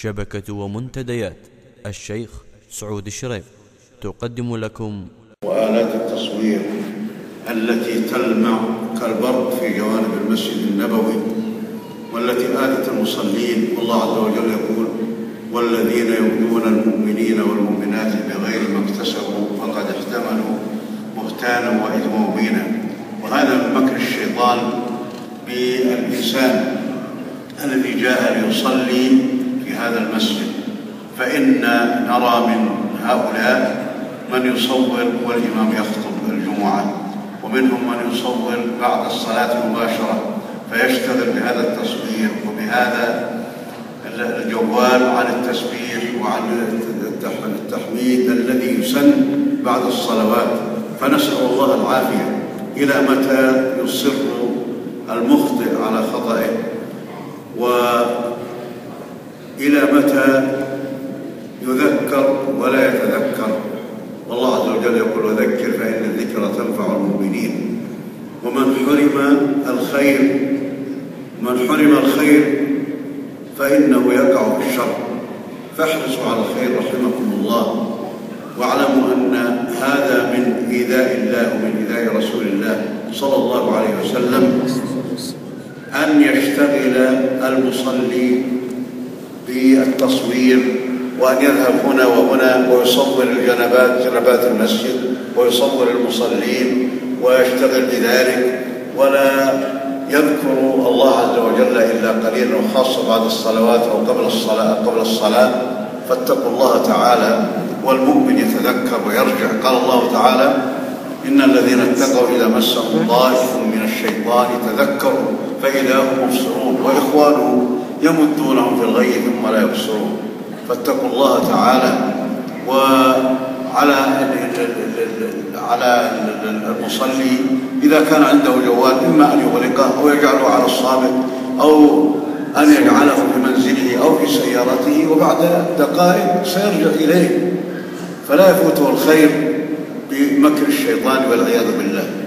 شبكة ومنتديات الشيخ سعود الشريف تقدم لكم وآلات التصوير التي تلمع كالبرق في جوانب المسجد النبوي والتي آذت المصلين. والله عز وجل يقول: والذين يؤذون المؤمنين والمؤمنات بغير ما اكتسبوا فقد احتملوا بهتانا وإثما مبينا. وهذا من مكر الشيطان بالإنسان الذي جاء ليصلي في هذا المسجد. فإن نرى من هؤلاء من يصور والإمام يخطب الجمعة، ومنهم من يصور بعد الصلاة مباشرة فيشتغل بهذا التصوير وبهذا الجوال عن التسبيح وعن التحميد الذي يسن بعد الصلوات. فنسأل الله العافية. إلى متى يصر المخطئ على خطئه؟ وإلى متى يذكر ولا يتذكر؟ والله عز وجل يقول: وذكر فإن الذكرى تنفع المؤمنين. ومن حرم الخير فإنه يقع في الشر. فاحرصوا على الخير رحمكم الله، واعلموا أن هذا من إيذاء الله ومن إيذاء رسول الله صلى الله عليه وسلم أن يشتغل المصلي بالتصوير وأن يذهب هنا وهنا ويصور جنبات المسجد ويصور المصلين ويشتغل بذلك، ولا يذكر الله عز وجل إلا قليلا، وخاصة بعد الصلوات أو قبل الصلاة. فاتقوا الله تعالى، والمؤمن يتذكر ويرجع. قال الله تعالى: إن الذين اتقوا إذا مسهم طائف من الشيطان تذكروا فإذا هم مبصرون وإخوانهم يمدونهم في الغي ثم لا يبصرون. فاتقوا الله تعالى. وعلى المصلي إذا كان عنده جوال إما أن يغلقه أو يجعله على الصامت أو أن يجعله في منزله أو في سيارته، وبعد دقائق سيرجع إليه، فلا يفوته الخير بمكر الشيطان والعياذ بالله.